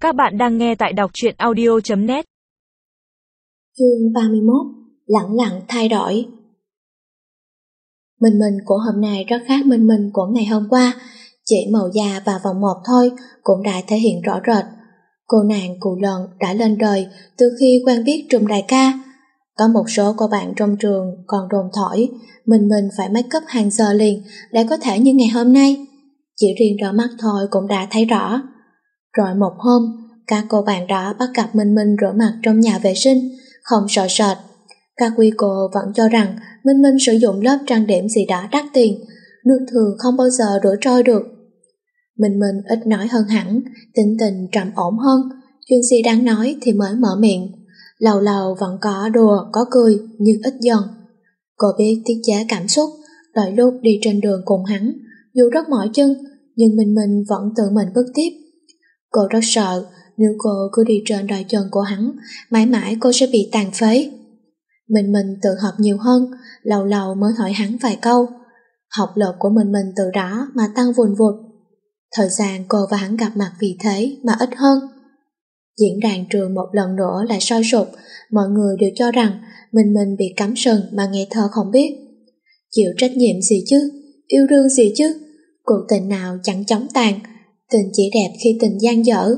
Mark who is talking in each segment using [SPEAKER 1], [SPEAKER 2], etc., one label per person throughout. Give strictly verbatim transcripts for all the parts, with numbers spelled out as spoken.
[SPEAKER 1] Các bạn đang nghe tại đọc truyện audio chấm net.
[SPEAKER 2] Chương ba mươi mốt. Lẳng lặng thay đổi. Minh Minh của hôm nay rất khác Minh Minh của ngày hôm qua. Chỉ màu da và vòng một thôi cũng đã thể hiện rõ rệt. Cô nàng Cù Lần đã lên đời từ khi quen biết Trùm đại ca. Có một số cô bạn trong trường còn đồn thổi Minh Minh phải make up hàng giờ liền để có thể như ngày hôm nay. Chỉ riêng đôi mắt thôi cũng đã thấy rõ. Rồi một hôm, các cô bạn đó bắt gặp Minh Minh rửa mặt trong nhà vệ sinh, không sợ sệt. Các quý cô vẫn cho rằng Minh Minh sử dụng lớp trang điểm gì đó đắt tiền, nước thường không bao giờ rửa trôi được. Minh Minh ít nói hơn hẳn, tính tình trầm ổn hơn, chuyện gì đang nói thì mới mở miệng. Lâu lâu vẫn có đùa, có cười, nhưng ít dần. Cô biết tiết chế cảm xúc, đôi lúc đi trên đường cùng hắn, dù rất mỏi chân, nhưng Minh Minh vẫn tự mình bước tiếp. Cô rất sợ, nếu cô cứ đi trên đôi chân của hắn, mãi mãi cô sẽ bị tàn phế. Minh Minh tự học nhiều hơn, lâu lâu mới hỏi hắn vài câu. Học lực của Minh Minh từ đó mà tăng vùn vụt. Thời gian cô và hắn gặp mặt vì thế mà ít hơn. Diễn đàn trường một lần nữa lại sôi sục, mọi người đều cho rằng Minh Minh bị cắm sừng mà nghe thơ không biết. Chịu trách nhiệm gì chứ, yêu đương gì chứ, cuộc tình nào chẳng chóng tàn, tình chỉ đẹp khi tình gian dở.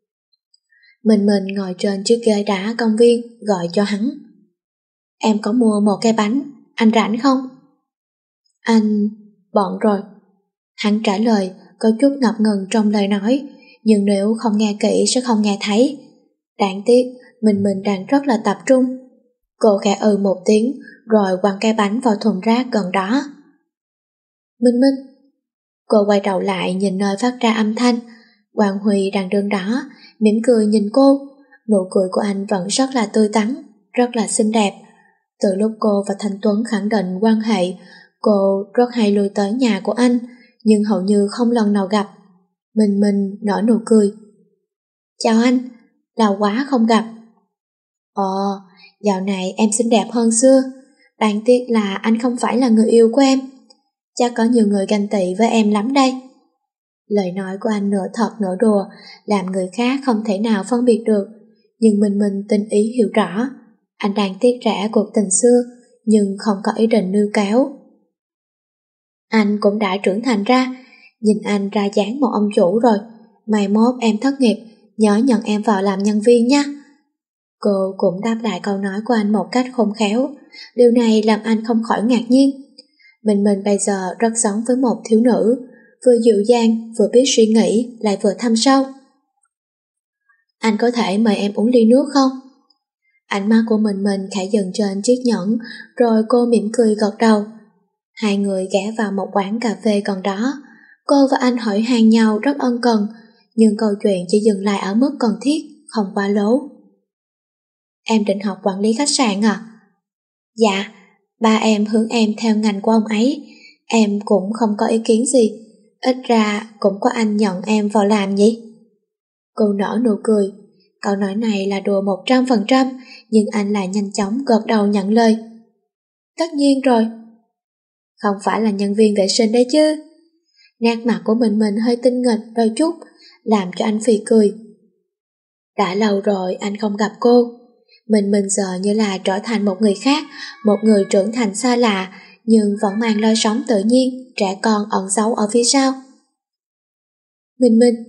[SPEAKER 2] Minh Minh ngồi trên chiếc ghế đá công viên gọi cho hắn. Em có mua một cái bánh, anh rảnh không? Anh... bận rồi. Hắn trả lời có chút ngập ngừng trong lời nói, nhưng nếu không nghe kỹ sẽ không nghe thấy. Đáng tiếc, Minh Minh đang rất là tập trung. Cô khẽ ừ một tiếng rồi quăng cái bánh vào thùng rác gần đó. Minh Minh. Cô quay đầu lại nhìn nơi phát ra âm thanh. Quang Huy đang đứng đó, mỉm cười nhìn cô. Nụ cười của anh vẫn rất là tươi tắn, rất là xinh đẹp. Từ lúc cô và Thanh Tuấn khẳng định quan hệ, cô rất hay lui tới nhà của anh, nhưng hầu như không lần nào gặp. Minh Minh nở nụ cười. Chào anh, lâu quá không gặp. Ồ, dạo này em xinh đẹp hơn xưa. Đáng tiếc là anh không phải là người yêu của em. Chắc có nhiều người ganh tị với em lắm đây. Lời nói của anh nửa thật nửa đùa, làm người khác không thể nào phân biệt được. Nhưng Minh Minh tinh ý hiểu rõ. Anh đang tiếc rẻ cuộc tình xưa, nhưng không có ý định níu kéo. Anh cũng đã trưởng thành ra, nhìn anh ra dáng một ông chủ rồi. Mai mốt em thất nghiệp, nhớ nhận em vào làm nhân viên nha. Cô cũng đáp lại câu nói của anh một cách khôn khéo. Điều này làm anh không khỏi ngạc nhiên. Minh Minh bây giờ rất giống với một thiếu nữ, vừa dịu dàng, vừa biết suy nghĩ, lại vừa thâm sâu. Anh có thể mời em uống ly nước không? Ánh mắt của Minh Minh khẽ dần trên chiếc nhẫn, rồi cô mỉm cười gật đầu. Hai người ghé vào một quán cà phê gần đó. Cô và anh hỏi han nhau rất ân cần, nhưng câu chuyện chỉ dừng lại ở mức cần thiết, không quá lố. Em định học quản lý khách sạn à? Dạ, ba em hướng em theo ngành của ông ấy. Em cũng không có ý kiến gì, ít ra cũng có anh nhận em vào làm nhỉ? Cô nở nụ cười. Câu nói này là đùa một trăm phần trăm, nhưng anh lại nhanh chóng gật đầu nhận lời. Tất nhiên rồi. Không phải là nhân viên vệ sinh đấy chứ? Nét mặt của Minh Minh hơi tinh nghịch đôi chút, làm cho anh phì cười. Đã lâu rồi anh không gặp cô. Minh Minh giờ như là trở thành một người khác, một người trưởng thành xa lạ, nhưng vẫn mang lối sống tự nhiên, trẻ con ẩn giấu ở phía sau. Minh Minh.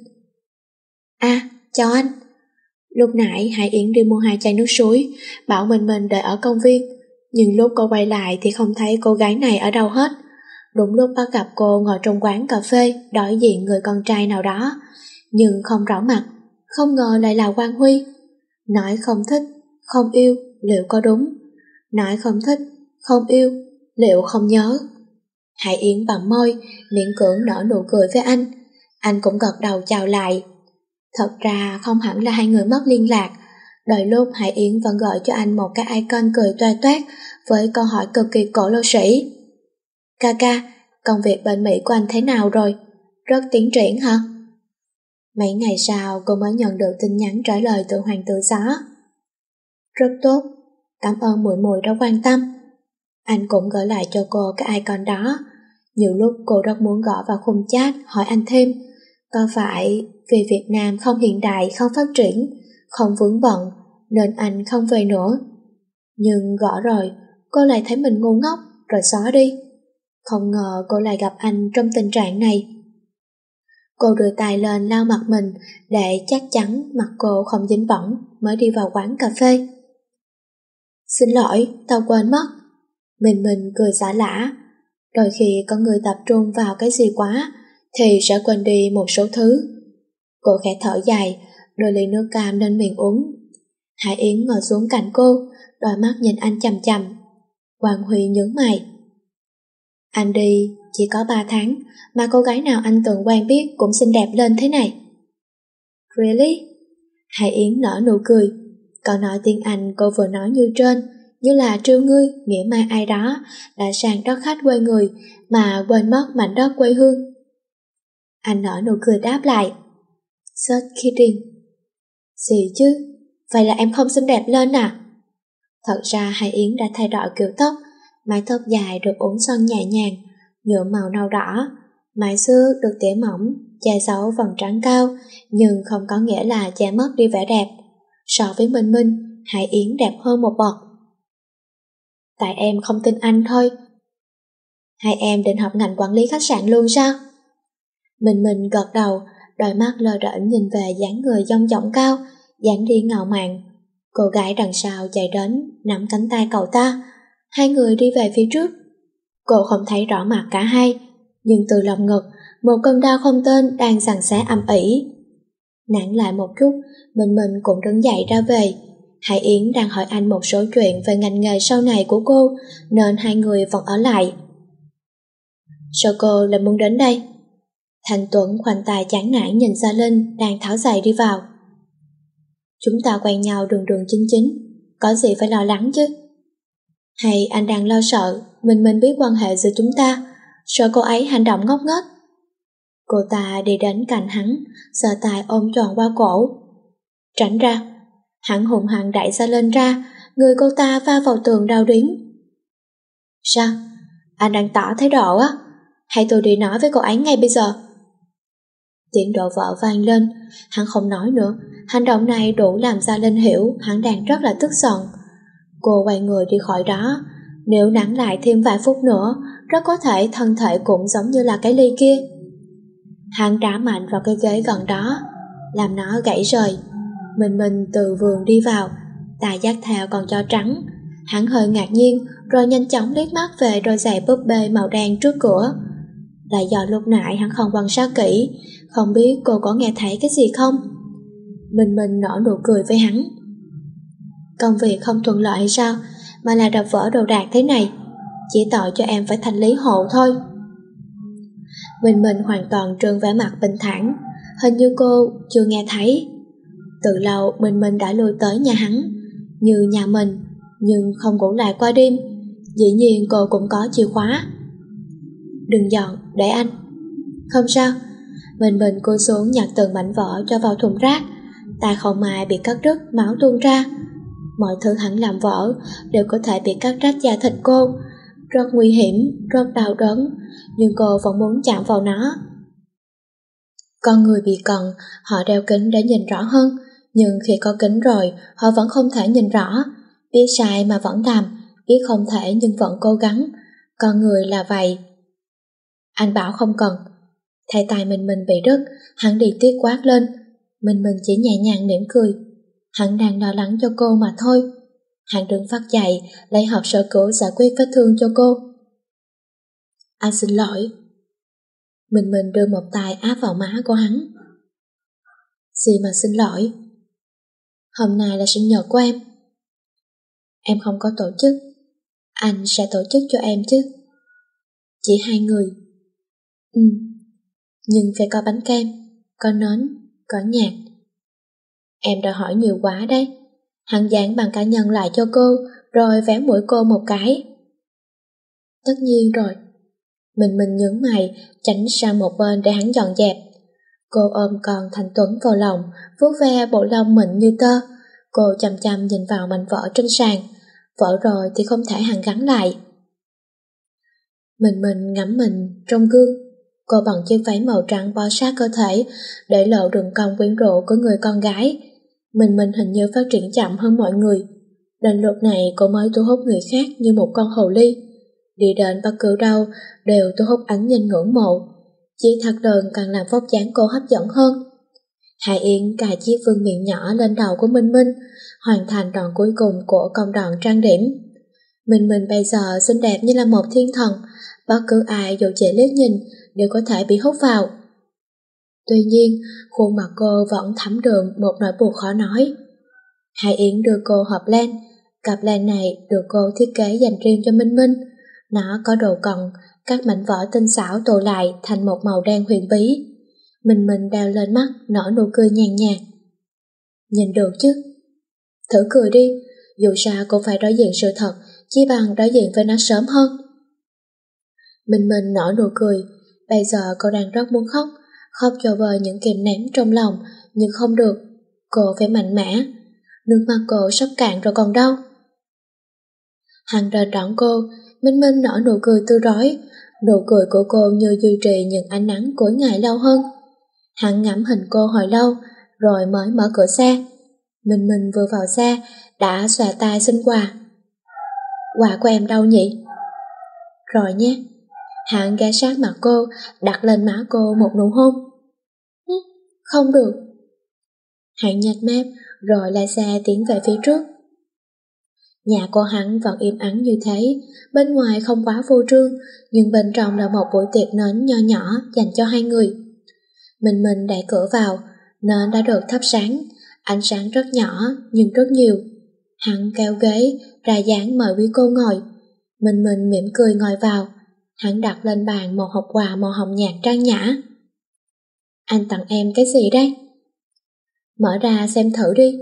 [SPEAKER 2] À, chào anh. Lúc nãy Hải Yến đi mua hai chai nước suối, bảo Minh Minh đợi ở công viên, nhưng lúc cô quay lại thì không thấy cô gái này ở đâu hết. Đúng lúc bắt gặp cô ngồi trong quán cà phê đối diện người con trai nào đó, nhưng không rõ mặt, không ngờ lại là Quang Huy. Nói không thích, không yêu, liệu có đúng? Nói không thích, không yêu, liệu không nhớ? Hải Yến bằng môi, miễn cưỡng nở nụ cười với anh. Anh cũng gật đầu chào lại. Thật ra không hẳn là hai người mất liên lạc. Đôi lúc Hải Yến vẫn gọi cho anh một cái icon cười toa toát với câu hỏi cực kỳ cổ lô sĩ. Ca ca, công việc bên Mỹ của anh thế nào rồi? Rất tiến triển hả? Mấy ngày sau cô mới nhận được tin nhắn trả lời từ Hoàng tử Gió. Rất tốt, cảm ơn muội muội đã quan tâm. Anh cũng gửi lại cho cô cái icon đó. Nhiều lúc cô rất muốn gõ vào khung chat hỏi anh thêm. Có phải vì Việt Nam không hiện đại, không phát triển, không vướng bận, nên anh không về nữa? Nhưng gõ rồi, cô lại thấy mình ngu ngốc, rồi xóa đi. Không ngờ cô lại gặp anh trong tình trạng này. Cô đưa tay lên lau mặt mình để chắc chắn mặt cô không dính bẩn mới đi vào quán cà phê. Xin lỗi, tao quên mất. Mình mình cười xả lả. Đôi khi có người tập trung vào cái gì quá thì sẽ quên đi một số thứ. Cô khẽ thở dài, đưa ly nước cam lên miệng uống. Hải Yến ngồi xuống cạnh cô, đôi mắt nhìn anh chằm chằm. Quang Huy nhướng mày. Anh đi chỉ có ba tháng mà cô gái nào anh từng quen biết cũng xinh đẹp lên thế này. Really? Hải Yến nở nụ cười. Câu nói tiếng Anh cô vừa nói như trên, như là trêu ngươi, nghĩa mai ai đó đã sang đất khách quê người mà quên mất mảnh đất quê hương. Anh nở nụ cười đáp lại. Just kidding. Gì chứ? Vậy là em không xinh đẹp lên à? Thật ra Hải Yến đã thay đổi kiểu tóc, mái tóc dài được uốn xoăn nhẹ nhàng, nhuộm màu nâu đỏ, mái xưa được tỉa mỏng, che giấu vầng trán cao, nhưng không có nghĩa là che mất đi vẻ đẹp. So với Minh Minh, Hải Yến đẹp hơn một bậc. Tại em không tin anh thôi. Hai em định học ngành quản lý khách sạn luôn sao? Minh Minh gật đầu, đôi mắt lơ đễnh nhìn về dáng người dong dỏng cao, dáng đi ngạo mạn. Cô gái đằng sau chạy đến, nắm cánh tay cậu ta. Hai người đi về phía trước. Cô không thấy rõ mặt cả hai, nhưng từ lòng ngực, một cơn đau không tên đang giằng xé âm ỉ. Nản lại một chút, Minh Minh cũng đứng dậy ra về. Hải Yến đang hỏi anh một số chuyện về ngành nghề sau này của cô, nên hai người vẫn ở lại. Sao cô lại muốn đến đây? Thành Tuấn khoanh tay chán nản nhìn Gia Linh đang tháo giày đi vào. Chúng ta quen nhau đường đường chính chính, có gì phải lo lắng chứ? Hay anh đang lo sợ mình mình biết quan hệ giữa chúng ta, sợ cô ấy hành động ngốc nghếch? Cô ta đi đến cạnh hắn, giơ tay ôm tròn qua cổ. Tránh ra. Hắn hùng hăng đẩy Gia Linh ra, người cô ta va vào tường đau điếng. Sao? Anh đang tỏ thái độ á? Hay tôi đi nói với cô ấy ngay bây giờ? Tiếng đổ vỡ vang lên, hắn không nói nữa. Hành động này đủ làm Gia Linh hiểu hắn đang rất là tức giận. Cô quay người đi khỏi đó. Nếu nắng lại thêm vài phút nữa, rất có thể thân thể cũng giống như là cái ly kia. Hắn đá mạnh vào cái ghế gần đó, làm nó gãy rời. Mình mình từ vườn đi vào, tài dắt theo con chó trắng. Hắn hơi ngạc nhiên, rồi nhanh chóng liếc mắt về đôi giày búp bê màu đen trước cửa. Lại do lúc nãy hắn không quan sát kỹ, không biết cô có nghe thấy cái gì không. Mình mình nở nụ cười với hắn. Công việc không thuận lợi hay sao mà là đập vỡ đồ đạc thế này? Chỉ tội cho em phải thanh lý hộ thôi. Mình mình hoàn toàn trương vẻ mặt bình thản, hình như cô chưa nghe thấy. Từ lâu mình mình đã lui tới nhà hắn, như nhà mình, nhưng không ngủ lại qua đêm. Dĩ nhiên cô cũng có chìa khóa. Đừng dọn, để anh. Không sao. Mình mình cúi xuống nhặt từng mảnh vỡ cho vào thùng rác. Tay không ai bị cắt đứt, máu tuôn ra. Mọi thứ hắn làm vỡ đều có thể bị cắt rách da thịt cô. Rất nguy hiểm, rất đau đớn, nhưng cô vẫn muốn chạm vào nó. Con người bị cận, họ đeo kính để nhìn rõ hơn, nhưng khi có kính rồi, họ vẫn không thể nhìn rõ. Biết sai mà vẫn làm, biết không thể nhưng vẫn cố gắng. Con người là vậy. Anh bảo không cần. Thay tay mình mình bị đứt, hắn đi tiếc quát lên. Mình mình chỉ nhẹ nhàng mỉm cười. Hắn đang lo lắng cho cô mà thôi. Hắn đứng phát dậy, lấy hộp sơ cứu giải quyết vết thương cho cô. Anh xin lỗi. Mình mình đưa một tay áp vào má của hắn. Gì mà xin lỗi? Hôm nay là sinh nhật của em. Em không có tổ chức. Anh sẽ tổ chức cho em chứ. Chỉ hai người. Ừ. Nhưng phải có bánh kem, có nến, có nhạc. Em đã hỏi nhiều quá đấy. Hắn dán bằng cá nhân lại cho cô, rồi véo mũi cô một cái. Tất nhiên rồi. Mình mình nhướng mày, tránh sang một bên để hắn dọn dẹp. Cô ôm con Thành Tuấn vào lòng, vuốt ve bộ lông mịn như tơ. Cô chăm chăm nhìn vào mảnh vỡ trên sàn. Vỡ rồi thì không thể hàn gắn lại. Mình mình ngắm mình trong gương. Cô bận chiếc váy màu trắng bó sát cơ thể, để lộ đường cong quyến rũ của người con gái. Mình mình hình như phát triển chậm hơn mọi người. Đến lúc này cô mới thu hút người khác như một con hồ ly. Đi đến bất cứ đâu đều thu hút ánh nhìn ngưỡng mộ. Chiếc thắt lưng càng làm vóc dáng cô hấp dẫn hơn. Hải Yến cài chiếc vương miện nhỏ lên đầu của Minh Minh, hoàn thành đoạn cuối cùng của công đoạn trang điểm. Minh Minh bây giờ xinh đẹp như là một thiên thần, bất cứ ai dù chỉ liếc nhìn đều có thể bị hút vào. Tuy nhiên, khuôn mặt cô vẫn thấm đượm một nỗi buồn khó nói. Hải Yến đưa cô hộp len. Cặp len này được cô thiết kế dành riêng cho Minh Minh. Nó có độ cong, các mảnh vỡ tinh xảo tụ lại thành một màu đen huyền bí. Minh Minh đeo lên mắt, nở nụ cười nhàn nhạt. Nhìn được chứ? Thử cười đi, dù sao cô phải đối diện sự thật, chỉ bằng đối diện với nó sớm hơn. Minh Minh nở nụ cười, bây giờ cô đang rất muốn khóc, khóc cho vơi những kìm nén trong lòng, nhưng không được, cô phải mạnh mẽ. Nước mắt cô sắp cạn rồi còn đâu. Hắn đến đón cô, Minh Minh nở nụ cười tươi rói, nụ cười của cô như duy trì những ánh nắng cuối ngày lâu hơn. Hắn ngắm hình cô hồi lâu, rồi mới mở cửa xe. Minh Minh vừa vào xe, đã xòe tay xin quà. Quà của em đâu nhỉ? Rồi nhé. Hắn ghé sát mặt cô, đặt lên má cô một nụ hôn. Không được. Hắn nhếch mép, rồi lái xe tiến về phía trước. Nhà của hắn vẫn im ắng như thế, bên ngoài không quá phô trương, nhưng bên trong là một buổi tiệc nến nho nhỏ dành cho hai người. Mình mình đẩy cửa vào, nến đã được thắp sáng, ánh sáng rất nhỏ nhưng rất nhiều. Hắn kéo ghế, ra dáng mời quý cô ngồi. Mình mình mỉm cười ngồi vào, hắn đặt lên bàn một hộp quà màu hồng nhạt trang nhã. Anh tặng em cái gì đấy? Mở ra xem thử đi.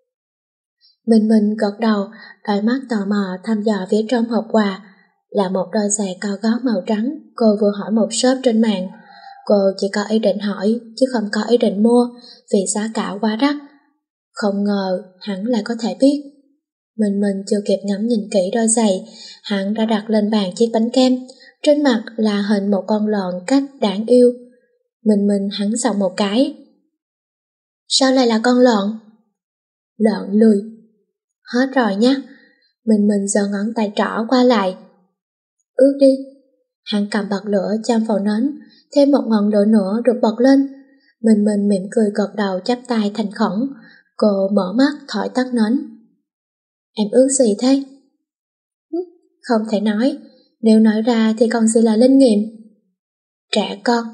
[SPEAKER 2] Mình mình gật đầu, đôi mắt tò mò thăm dò phía trong hộp quà. Là một đôi giày cao gót màu trắng, cô vừa hỏi một shop trên mạng. Cô chỉ có ý định hỏi, chứ không có ý định mua, vì giá cả quá đắt. Không ngờ hắn lại có thể biết. Mình mình chưa kịp ngắm nhìn kỹ đôi giày, hắn đã đặt lên bàn chiếc bánh kem. Trên mặt là hình một con lợn cách đáng yêu. Mình mình hắn giọng một cái. Sao lại là con lợn? Lợn lười. Hết rồi nhá. Mình mình giơ ngón tay trỏ qua lại. Ướt đi. Hắn cầm bật lửa châm vào nến, thêm một ngọn lửa nữa được bật lên. Mình mình mỉm cười gật đầu chắp tay thành khẩn. Cô mở mắt thổi tắt nến. Em ướt gì thế? Không thể nói, nếu nói ra thì còn gì là linh nghiệm. Trẻ con.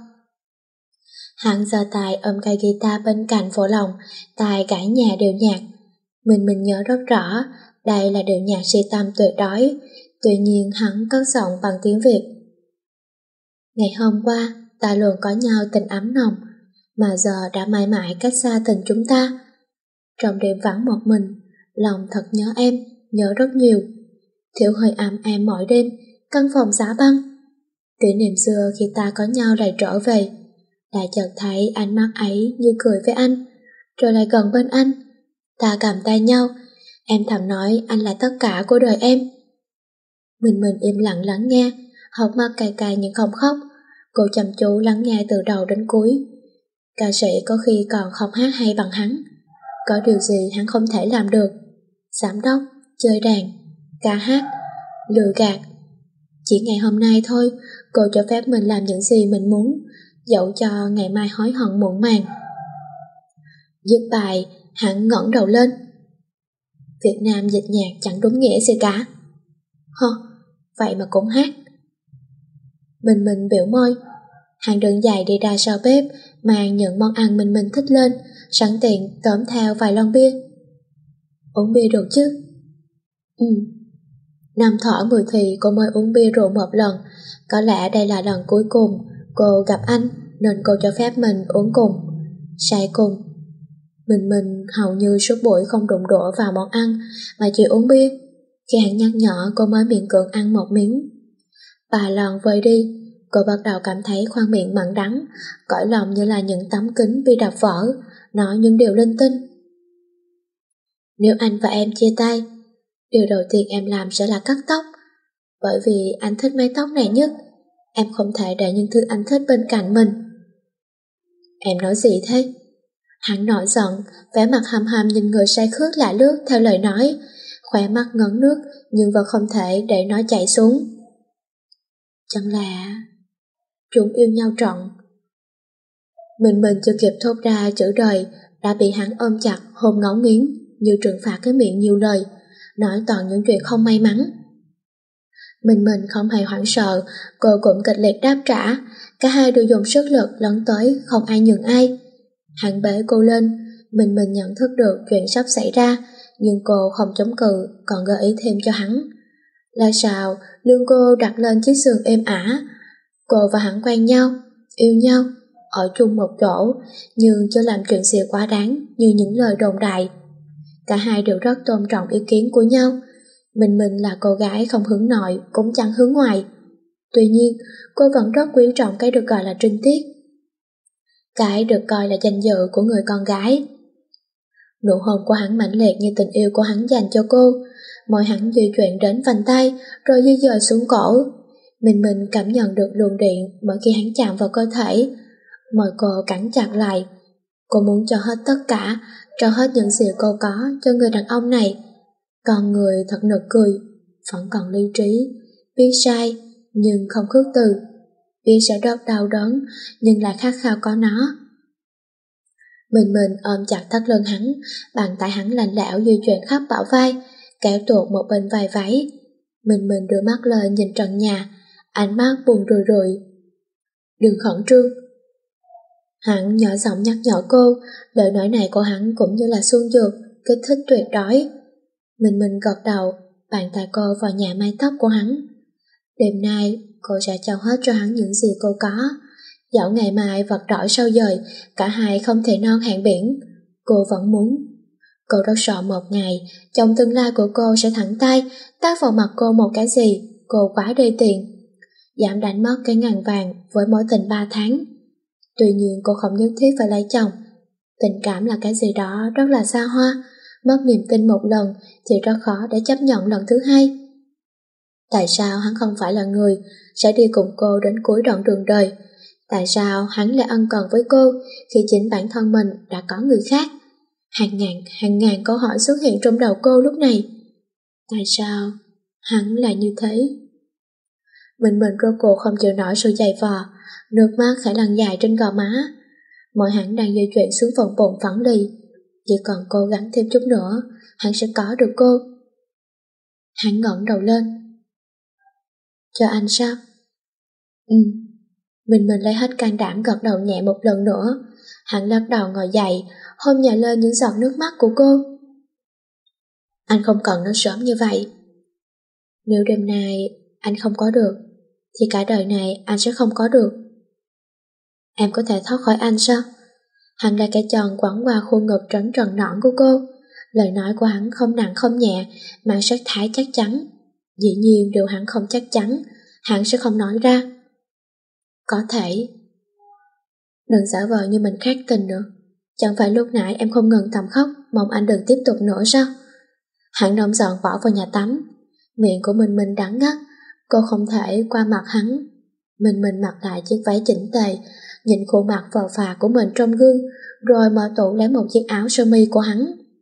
[SPEAKER 2] Hắn giơ tay ôm cây guitar bên cạnh phổ lòng, tay gảy nhà đều nhạc. Mình mình nhớ rất rõ, đây là điệu nhạc si tâm tuyệt đối, tuy nhiên hắn cất giọng bằng tiếng Việt. Ngày hôm qua, ta luôn có nhau tình ấm nồng, mà giờ đã mãi mãi cách xa tình chúng ta. Trong đêm vắng một mình, lòng thật nhớ em, nhớ rất nhiều. Thiếu hơi ấm em mỗi đêm, căn phòng giá băng. Kỷ niệm xưa khi ta có nhau lại trở về, đã chợt thấy ánh mắt ấy như cười với anh, rồi lại gần bên anh. Ta cầm tay nhau, em thầm nói anh là tất cả của đời em. Mình mình im lặng lắng nghe, hốc mắt cay cay nhưng không khóc. Cô chăm chú lắng nghe từ đầu đến cuối. Ca sĩ có khi còn không hát hay bằng hắn. Có điều gì hắn không thể làm được? Giám đốc, chơi đàn, ca hát, lừa gạt. Chỉ ngày hôm nay thôi, cô cho phép mình làm những gì mình muốn, dẫu cho ngày mai hối hận muộn màng. Dứt bài, hắn ngẩng đầu lên. Việt Nam dịch nhạc chẳng đúng nghĩa gì cả. Hơ, vậy mà cũng hát. Mình mình biểu môi. Hắn đứng dậy đi ra sau bếp, mang những món ăn mình mình thích lên, sẵn tiện tóm theo vài lon bia. Uống bia được chứ? Ừ. Năm thỏ mười thì cô mới uống bia rượu một lần. Có lẽ đây là lần cuối cùng cô gặp anh, nên cô cho phép mình uống cùng, say cùng. Mình mình hầu như suốt buổi không đụng đũa vào món ăn, mà chỉ uống bia. Khi hắn nhắc nhở, cô mới miễn cưỡng ăn một miếng. Ba lon vơi đi, cô bắt đầu cảm thấy khoang miệng mặn đắng, cõi lòng như là những tấm kính bị đập vỡ, nói những điều linh tinh. Nếu anh và em chia tay, điều đầu tiên em làm sẽ là cắt tóc, bởi vì anh thích mái tóc này nhất. Em không thể để những thứ anh thích bên cạnh mình. Em nói gì thế? Hắn nổi giận, vẻ mặt hầm hầm nhìn người say khướt lạ lướt theo lời nói, khóe mắt ngấn nước nhưng vẫn không thể để nó chảy xuống. Chẳng là chúng yêu nhau trọn. Mình mình chưa kịp thốt ra chữ đời đã bị hắn ôm chặt hôn ngấu nghiến như trừng phạt cái miệng nhiều lời, nói toàn những chuyện không may mắn. Mình mình không hề hoảng sợ, cô cũng kịch liệt đáp trả, cả hai đều dùng sức lực lấn tới không ai nhường ai. Hắn bế cô lên, mình mình nhận thức được chuyện sắp xảy ra, nhưng cô không chống cự, còn gợi ý thêm cho hắn. Là sao, lưng cô đặt lên chiếc giường êm ả. Cô và hắn quen nhau, yêu nhau, ở chung một chỗ, nhưng chưa làm chuyện gì quá đáng như những lời đồn đại. Cả hai đều rất tôn trọng ý kiến của nhau. Mình mình là cô gái không hướng nội cũng chẳng hướng ngoại. Tuy nhiên, cô vẫn rất quý trọng cái được gọi là trinh tiết, cái được coi là danh dự của người con gái. Nụ hôn của hắn mãnh liệt như tình yêu của hắn dành cho cô. Môi hắn di chuyển đến vành tay rồi di dời xuống cổ. Mình mình cảm nhận được luồng điện mỗi khi hắn chạm vào cơ thể. Môi cô cắn chặt lại. Cô muốn cho hết tất cả, cho hết những gì cô có cho người đàn ông này. Con người thật nực cười, vẫn còn lý trí, biết sai nhưng không khước từ, biết sẽ rất đau đớn nhưng lại khát khao có nó. Mình mình ôm chặt thắt lưng hắn, bàn tay hắn lạnh lẽo di chuyển khắp bả vai, kéo tuột một bên vai váy. Mình mình đưa mắt lên nhìn trần nhà, ánh mắt buồn rười rượi. Đừng khẩn trương. Hắn nhỏ giọng nhắc nhở cô, lời nói này của hắn cũng như là xuân dược, kích thích tuyệt đối. Mình mình gật đầu, bàn tay cô vào nhà mái tóc của hắn. Đêm nay, cô sẽ trao hết cho hắn những gì cô có. Dẫu ngày mai vật đổi sao dời, cả hai không thể non hẹn biển. Cô vẫn muốn. Cô rất sợ một ngày, chồng tương lai của cô sẽ thẳng tay, tát vào mặt cô một cái gì, cô quá đê tiện. Dám đánh mất cái ngàn vàng với mối tình ba tháng. Tuy nhiên cô không nhất thiết phải lấy chồng. Tình cảm là cái gì đó rất là xa hoa, mất niềm tin một lần thì rất khó để chấp nhận lần thứ hai. Tại sao hắn không phải là người sẽ đi cùng cô đến cuối đoạn đường đời? Tại sao hắn lại ân cần với cô khi chính bản thân mình đã có người khác? Hàng ngàn, hàng ngàn câu hỏi xuất hiện trong đầu cô lúc này. Tại sao hắn lại như thế? Mình mình rốt cuộc không chịu nổi sự dày vò, nước mắt khẽ lăn dài trên gò má. Mọi hắn đang di chuyển xuống phần bụng phẳng lì. Chỉ cần cố gắng thêm chút nữa, hắn sẽ có được cô. Hắn ngẩng đầu lên. Cho anh sao? Ừ. Mình mình lấy hết can đảm gật đầu nhẹ một lần nữa. Hắn lắc đầu ngồi dậy, hôn nhẹ lên những giọt nước mắt của cô. Anh không cần nó sớm như vậy. Nếu đêm nay anh không có được, thì cả đời này anh sẽ không có được. Em có thể thoát khỏi anh sao? Hắn lại cái tròn quẳng qua khuôn ngực trấn trần nõn của cô. Lời nói của hắn không nặng không nhẹ, mang sắc thái chắc chắn. Dĩ nhiên điều hắn không chắc chắn, hắn sẽ không nói ra. Có thể. Đừng giả vờ như mình khác tình nữa. Chẳng phải lúc nãy em không ngừng thầm khóc, mong anh đừng tiếp tục nữa sao? Hắn nóng giận bỏ vào nhà tắm. Miệng của mình mình đắng ngắt. Cô không thể qua mặt hắn. Mình mình mặc lại chiếc váy chỉnh tề, nhìn khuôn mặt phờ phà của mình trong gương, rồi mở tủ lấy một chiếc áo sơ mi của hắn.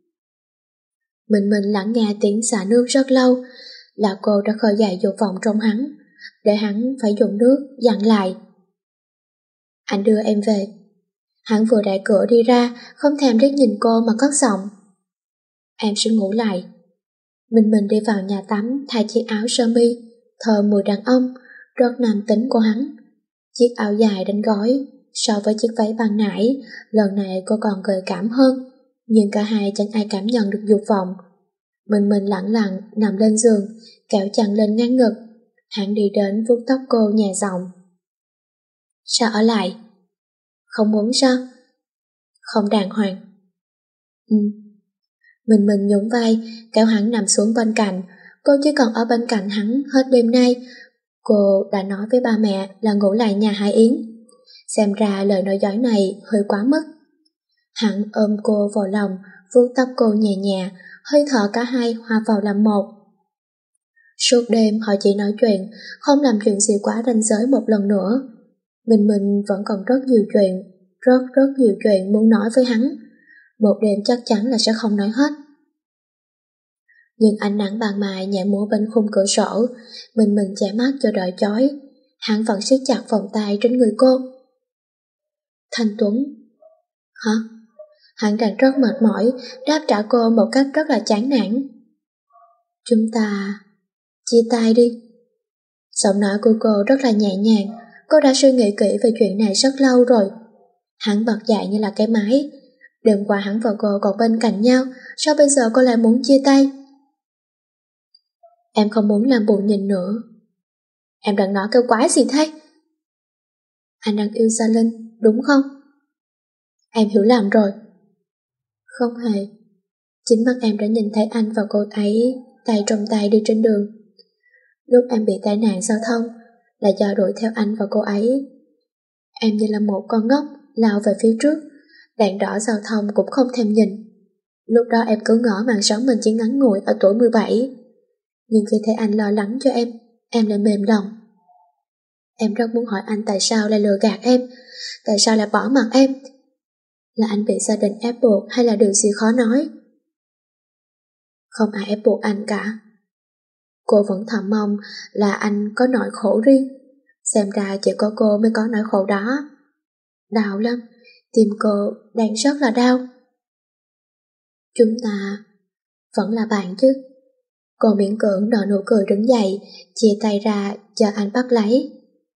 [SPEAKER 2] Mình mình lắng nghe tiếng xả nước rất lâu, là cô đã khơi dậy dục vọng trong hắn, để hắn phải dùng nước dặn lại. Anh đưa em về. Hắn vừa đẩy cửa đi ra, không thèm liếc nhìn cô mà cất giọng. Em sẽ ngủ lại. Mình mình đi vào nhà tắm thay chiếc áo sơ mi, thơm mùi đàn ông, rất nam tính của hắn. Chiếc áo dài đánh gói, so với chiếc váy ban nãy, lần này cô còn gợi cảm hơn, nhưng cả hai chẳng ai cảm nhận được dục vọng. Mình mình lặng lặng nằm lên giường, kéo chăn lên ngang ngực. Hắn đi đến vuốt tóc cô nhẹ giọng. Sao ở lại? Không muốn sao? Không đàng hoàng. Ừ. Mình mình nhún vai, kéo hắn nằm xuống bên cạnh. Cô chỉ còn ở bên cạnh hắn hết đêm nay. Cô đã nói với ba mẹ là ngủ lại nhà Hải Yến. Xem ra lời nói dối này hơi quá mức. Hắn ôm cô vào lòng, vuốt tóc cô nhẹ nhẹ, hơi thở cả hai hòa vào làm một. Suốt đêm họ chỉ nói chuyện, không làm chuyện gì quá ranh giới một lần nữa. Mình mình vẫn còn rất nhiều chuyện, rất rất nhiều chuyện muốn nói với hắn. Một đêm chắc chắn là sẽ không nói hết. Nhưng ánh nắng ban mai nhẹ múa bên khung cửa sổ, mình mình che mắt cho đợi chói. Hắn vẫn siết chặt vòng tay trên người cô. Thanh Tuấn. Hả? Hắn đang rất mệt mỏi, đáp trả cô một cách rất là chán nản. Chúng ta chia tay đi. Giọng nói của cô rất là nhẹ nhàng. Cô đã suy nghĩ kỹ về chuyện này rất lâu rồi. Hắn bật dậy như là cái máy. Đêm qua hắn và cô còn bên cạnh nhau, sao bây giờ cô lại muốn chia tay? Em không muốn làm buồn nhìn nữa. Em đang nói cái quái gì thế? Anh đang yêu Sa Linh, đúng không? Em hiểu lầm rồi. Không hề. Chính mắt em đã nhìn thấy anh và cô ấy tay trong tay đi trên đường. Lúc em bị tai nạn giao thông là do đuổi theo anh và cô ấy. Em như là một con ngốc lao về phía trước, đèn đỏ giao thông cũng không thèm nhìn. Lúc đó em cứ ngỡ mạng sống mình chỉ ngắn ngủi ở tuổi mười bảy. Nhưng khi thấy anh lo lắng cho em, em lại mềm lòng. Em rất muốn hỏi anh tại sao lại lừa gạt em, tại sao lại bỏ mặc em. Là anh bị gia đình ép buộc hay là điều gì khó nói? Không ai ép buộc anh cả. Cô vẫn thầm mong là anh có nỗi khổ riêng. Xem ra chỉ có cô mới có nỗi khổ đó. Đau lắm, tim cô đang rất là đau. Chúng ta vẫn là bạn chứ? Cô miễn cưỡng nở nụ cười đứng dậy, chia tay ra cho anh bắt lấy.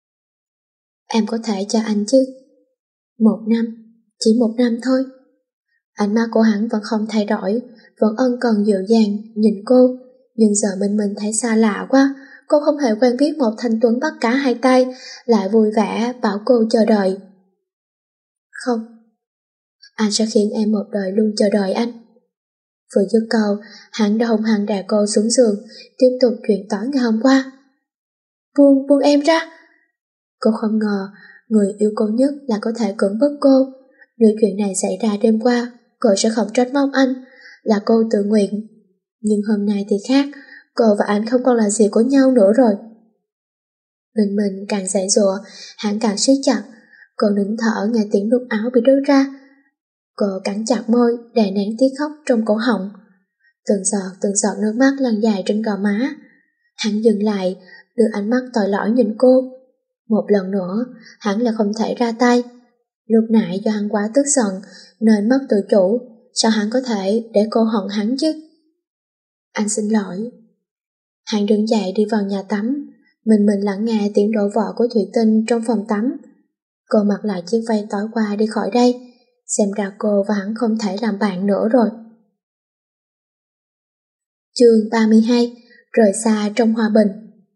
[SPEAKER 2] Em có thể cho anh chứ? Một năm, chỉ một năm thôi. Ánh mắt của hắn vẫn không thay đổi, vẫn ân cần dịu dàng nhìn cô. Nhưng giờ mình mình thấy xa lạ quá. Cô không hề quen biết một Thanh Tuấn bắt cả hai tay, lại vui vẻ bảo cô chờ đợi. Không, anh sẽ khiến em một đời luôn chờ đợi anh. Vừa dứt câu, hắn đã hung hăng đè cô xuống giường, tiếp tục chuyện tối ngày hôm qua. Buông, buông em ra. Cô không ngờ người yêu cô nhất là có thể cưỡng bức cô. Nếu chuyện này xảy ra đêm qua, cô sẽ không trách móc anh, là cô tự nguyện. Nhưng hôm nay thì khác, cô và anh không còn là gì của nhau nữa rồi. Mình mình càng giãy giụa, hắn càng siết chặt. Cô nín thở nghe tiếng nút áo bị đứt ra. Cô cắn chặt môi, đè nén tiếng khóc trong cổ họng. Từng giọt từng giọt nước mắt lăn dài trên gò má. Hắn dừng lại, đưa ánh mắt tội lỗi nhìn cô. Một lần nữa, hắn là không thể ra tay. Lúc nãy do hắn quá tức giận nên mất tự chủ, sao hắn có thể để cô hận hắn chứ? Anh xin lỗi. Hắn đứng dậy đi vào nhà tắm. Mình mình lắng nghe tiếng đổ vỡ của thủy tinh trong phòng tắm. Cô mặc lại chiếc váy tối qua đi khỏi đây. Xem ra cô và hắn không thể làm bạn nữa rồi. Chương ba mươi hai. Rời xa trong hòa bình.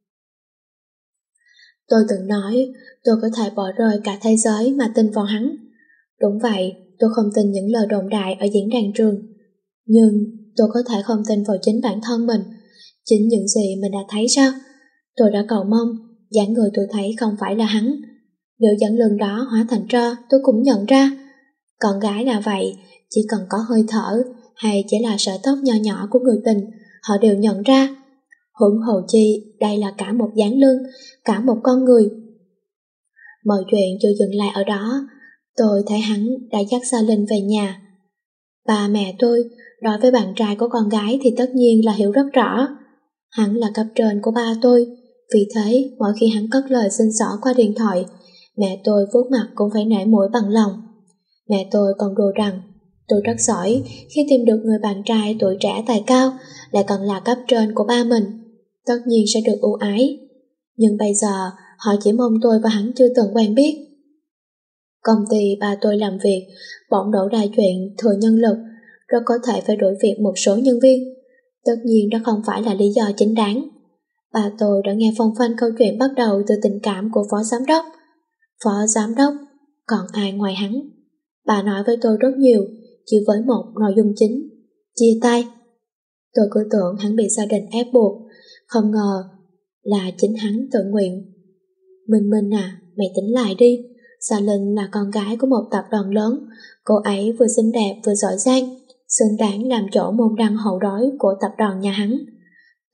[SPEAKER 2] Tôi từng nói tôi có thể bỏ rơi cả thế giới mà tin vào hắn. Đúng vậy, tôi không tin những lời đồn đại ở diễn đàn trường. Nhưng tôi có thể không tin vào chính bản thân mình, chính những gì mình đã thấy sao? Tôi đã cầu mong, dáng người tôi thấy không phải là hắn. Nếu dáng lưng đó hóa thành tro, tôi cũng nhận ra. Con gái là vậy, chỉ cần có hơi thở hay chỉ là sợi tóc nho nhỏ của người tình, họ đều nhận ra. Huống hồ chi, đây là cả một dáng lưng, cả một con người. Mọi chuyện chưa dừng lại ở đó, tôi thấy hắn đã dắt Sa Linh về nhà. Ba mẹ tôi, đối với bạn trai của con gái thì tất nhiên là hiểu rất rõ. Hắn là cấp trên của ba tôi, vì thế mỗi khi hắn cất lời xin xỏ qua điện thoại, mẹ tôi vuốt mặt cũng phải nể mũi bằng lòng. Mẹ tôi còn đùa rằng tôi rất giỏi khi tìm được người bạn trai tuổi trẻ tài cao, lại còn là cấp trên của ba mình, tất nhiên sẽ được ưu ái. Nhưng bây giờ họ chỉ mong tôi và hắn chưa từng quen biết. Công ty ba tôi làm việc bỗng đổ ra chuyện thừa nhân lực, rất có thể phải đổi việc một số nhân viên. Tất nhiên đó không phải là lý do chính đáng. Ba tôi đã nghe phong phanh câu chuyện bắt đầu từ tình cảm của phó giám đốc. Phó giám đốc, còn ai ngoài hắn? Bà nói với tôi rất nhiều, chỉ với một nội dung chính: chia tay. Tôi cứ tưởng hắn bị gia đình ép buộc, không ngờ là chính hắn tự nguyện. Minh Minh à, mày tỉnh lại đi. Sa Linh là con gái của một tập đoàn lớn, cô ấy vừa xinh đẹp vừa giỏi giang, xứng đáng làm chỗ môn đăng hậu đối của tập đoàn nhà hắn.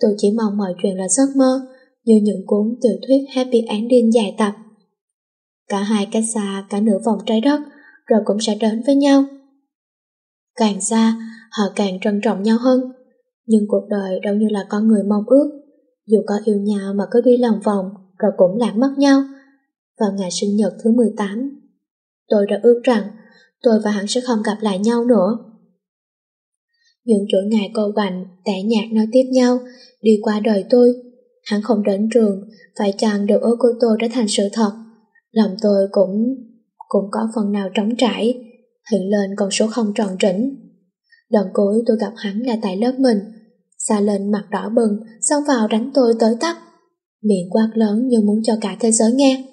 [SPEAKER 2] Tôi chỉ mong mọi chuyện là giấc mơ, như những cuốn tiểu thuyết happy ending dài tập. Cả hai cách xa cả nửa vòng trái đất, rồi cũng sẽ đến với nhau. Càng xa, họ càng trân trọng nhau hơn. Nhưng cuộc đời đâu như là con người mong ước. Dù có yêu nhau mà cứ đi lòng vòng, rồi cũng lạc mất nhau. Vào ngày sinh nhật thứ mười tám, tôi đã ước rằng tôi và hắn sẽ không gặp lại nhau nữa. Những chuỗi ngày cô quạnh, tẻ nhạt nói tiếp nhau, đi qua đời tôi. Hắn không đến trường, phải chăng điều ước của tôi đã thành sự thật. Lòng tôi cũng cũng có phần nào trống trải, hiện lên con số không tròn trĩnh. Lần cuối tôi gặp hắn là tại lớp mình. Xa lên mặt đỏ bừng, xông vào đánh tôi tới tấp, miệng quát lớn như muốn cho cả thế giới nghe.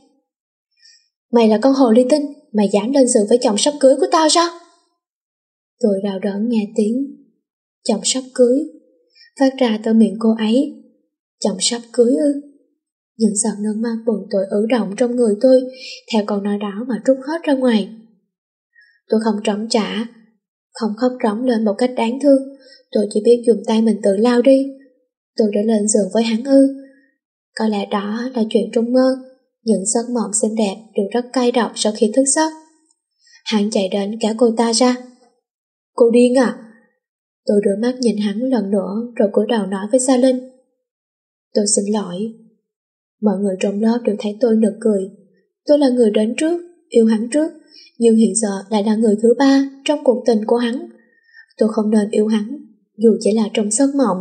[SPEAKER 2] Mày là con hồ ly tinh, mày dám lên giường với chồng sắp cưới của tao sao? Tôi đau đớn nghe tiếng chồng sắp cưới phát ra từ miệng cô ấy. Chồng sắp cưới ư? Những giọt nước mắt buồn tội ứ động trong người tôi, theo câu nói đó mà trút hết ra ngoài. Tôi không trống trả, không khóc rống lên một cách đáng thương, tôi chỉ biết dùng tay mình tự lao đi. Tôi đã lên giường với hắn ư? Có lẽ đó là chuyện trong mơ, những giấc mộng xinh đẹp đều rất cay độc sau khi thức giấc. Hắn chạy đến kéo cô ta ra. Cô điên à? Tôi đưa mắt nhìn hắn lần nữa rồi cúi đầu nói với Sa Linh. Tôi xin lỗi. Mọi người trong lớp đều thấy tôi nực cười. Tôi là người đến trước, yêu hắn trước, nhưng hiện giờ lại là người thứ ba trong cuộc tình của hắn. Tôi không nên yêu hắn, dù chỉ là trong giấc mộng.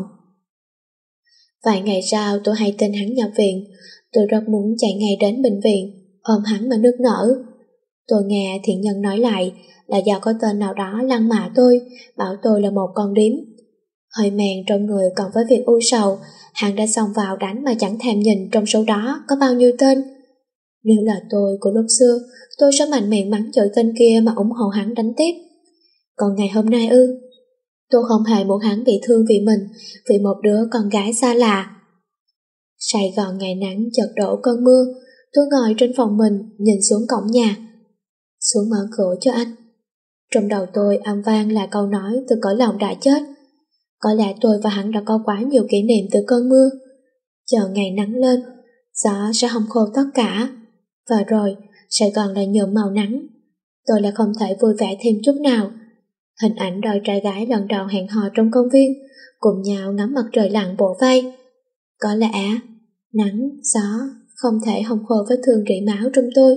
[SPEAKER 2] Vài ngày sau tôi hay tin hắn nhập viện. Tôi rất muốn chạy ngay đến bệnh viện, ôm hắn mà nức nở. Tôi nghe thiện nhân nói lại là do có tên nào đó lăng mạ tôi, bảo tôi là một con điếm. Hơi mèn trong người còn với việc u sầu, hắn đã xông vào đánh mà chẳng thèm nhìn trong số đó có bao nhiêu tên. Nếu là tôi của lúc xưa, tôi sẽ mạnh miệng mắng chửi tên kia mà ủng hộ hắn đánh tiếp. Còn ngày hôm nay ư? Tôi không hề muốn hắn bị thương vì mình, vì một đứa con gái xa lạ. Sài Gòn ngày nắng chợt đổ cơn mưa, tôi ngồi trên phòng mình nhìn xuống cổng nhà. Xuống mở cửa cho anh. Trong đầu tôi âm vang là câu nói từ cõi lòng đã chết. Có lẽ tôi và hắn đã có quá nhiều kỷ niệm từ cơn mưa. Chờ ngày nắng lên, gió sẽ hong khô tất cả. Và rồi, Sài Gòn lại nhuộm màu nắng. Tôi lại không thể vui vẻ thêm chút nào. Hình ảnh đôi trai gái lần đầu hẹn hò trong công viên, cùng nhau ngắm mặt trời lặn bộ vai. Có lẽ nắng, gió không thể hong khô vết thương rỉ máu trong tôi.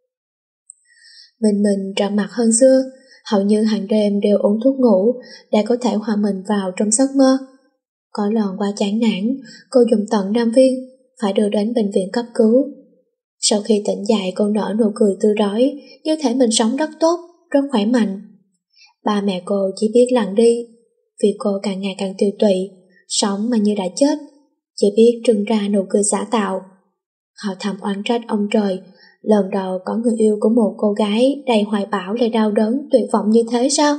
[SPEAKER 2] Mình mình trầm mặc hơn xưa, hầu như hàng đêm đều uống thuốc ngủ để có thể hòa mình vào trong giấc mơ. Có lần qua chán nản, cô dùng tận năm viên, phải đưa đến bệnh viện cấp cứu. Sau khi tỉnh dậy cô nở nụ cười tươi rói, như thể mình sống rất tốt, rất khỏe mạnh. Ba mẹ cô chỉ biết lặng đi, vì cô càng ngày càng tiêu tụy, sống mà như đã chết, chỉ biết trưng ra nụ cười giả tạo. Họ thầm oán trách ông trời, lần đầu có người yêu của một cô gái đầy hoài bão lại đau đớn tuyệt vọng như thế sao?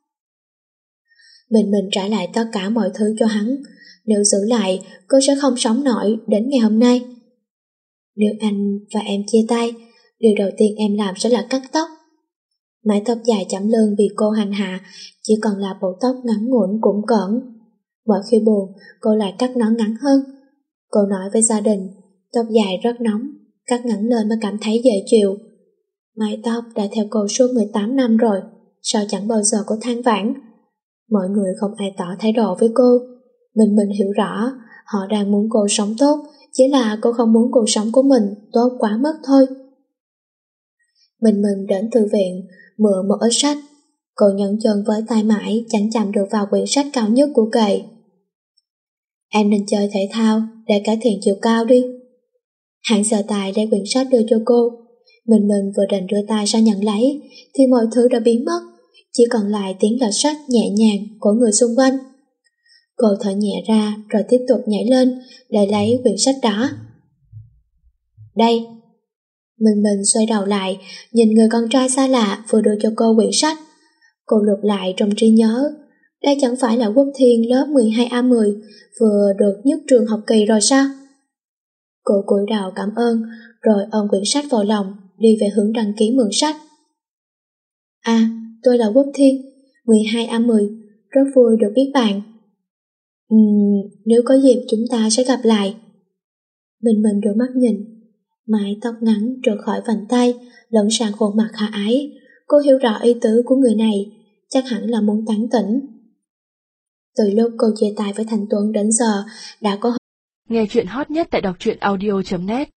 [SPEAKER 2] Mình mình trả lại tất cả mọi thứ cho hắn. Nếu giữ lại, cô sẽ không sống nổi đến ngày hôm nay. Nếu anh và em chia tay, điều đầu tiên em làm sẽ là cắt tóc. Mái tóc dài chẩm lưng bị cô hành hạ, chỉ còn là bộ tóc ngắn ngủn cũng cỡn. Mỗi khi buồn, cô lại cắt nó ngắn hơn. Cô nói với gia đình, tóc dài rất nóng, cắt ngắn lên mới cảm thấy dễ chịu. Mái tóc đã theo cô suốt mười tám năm rồi, sao chẳng bao giờ có than vãn. Mọi người không ai tỏ thái độ với cô. Mình mình hiểu rõ, họ đang muốn cô sống tốt, chỉ là cô không muốn cuộc sống của mình tốt quá mức thôi. Mình mình đến thư viện, mượn một ít sách. Cô nhẫn chân với tay mãi, chẳng chạm được vào quyển sách cao nhất của kệ. Em nên chơi thể thao để cải thiện chiều cao đi. Hạng sờ tài đem quyển sách đưa cho cô. Mình mình vừa định đưa tay ra nhận lấy, thì mọi thứ đã biến mất, chỉ còn lại tiếng lật sách nhẹ nhàng của người xung quanh. Cô thở nhẹ ra rồi tiếp tục nhảy lên để lấy quyển sách đó. Đây. Mình mình xoay đầu lại, nhìn người con trai xa lạ vừa đưa cho cô quyển sách. Cô lục lại trong trí nhớ. Đây chẳng phải là Quốc Thiên lớp mười hai A mười vừa được nhất trường học kỳ rồi sao? Cô cúi đầu cảm ơn, rồi ôm quyển sách vào lòng, đi về hướng đăng ký mượn sách. À, tôi là Quốc Thiên, mười hai A mười, rất vui được biết bạn. Uhm, nếu có dịp chúng ta sẽ gặp lại. Bình Minh đôi mắt nhìn, mái tóc ngắn trượt khỏi vành tay, lẫn sang khuôn mặt khả ái. Cô hiểu rõ ý tứ của người này, chắc hẳn là muốn tán tỉnh. Từ lúc cô chia tay với Thành Tuấn đến giờ, đã có
[SPEAKER 1] nghe chuyện hot nhất tại đọc truyện audio chấm net.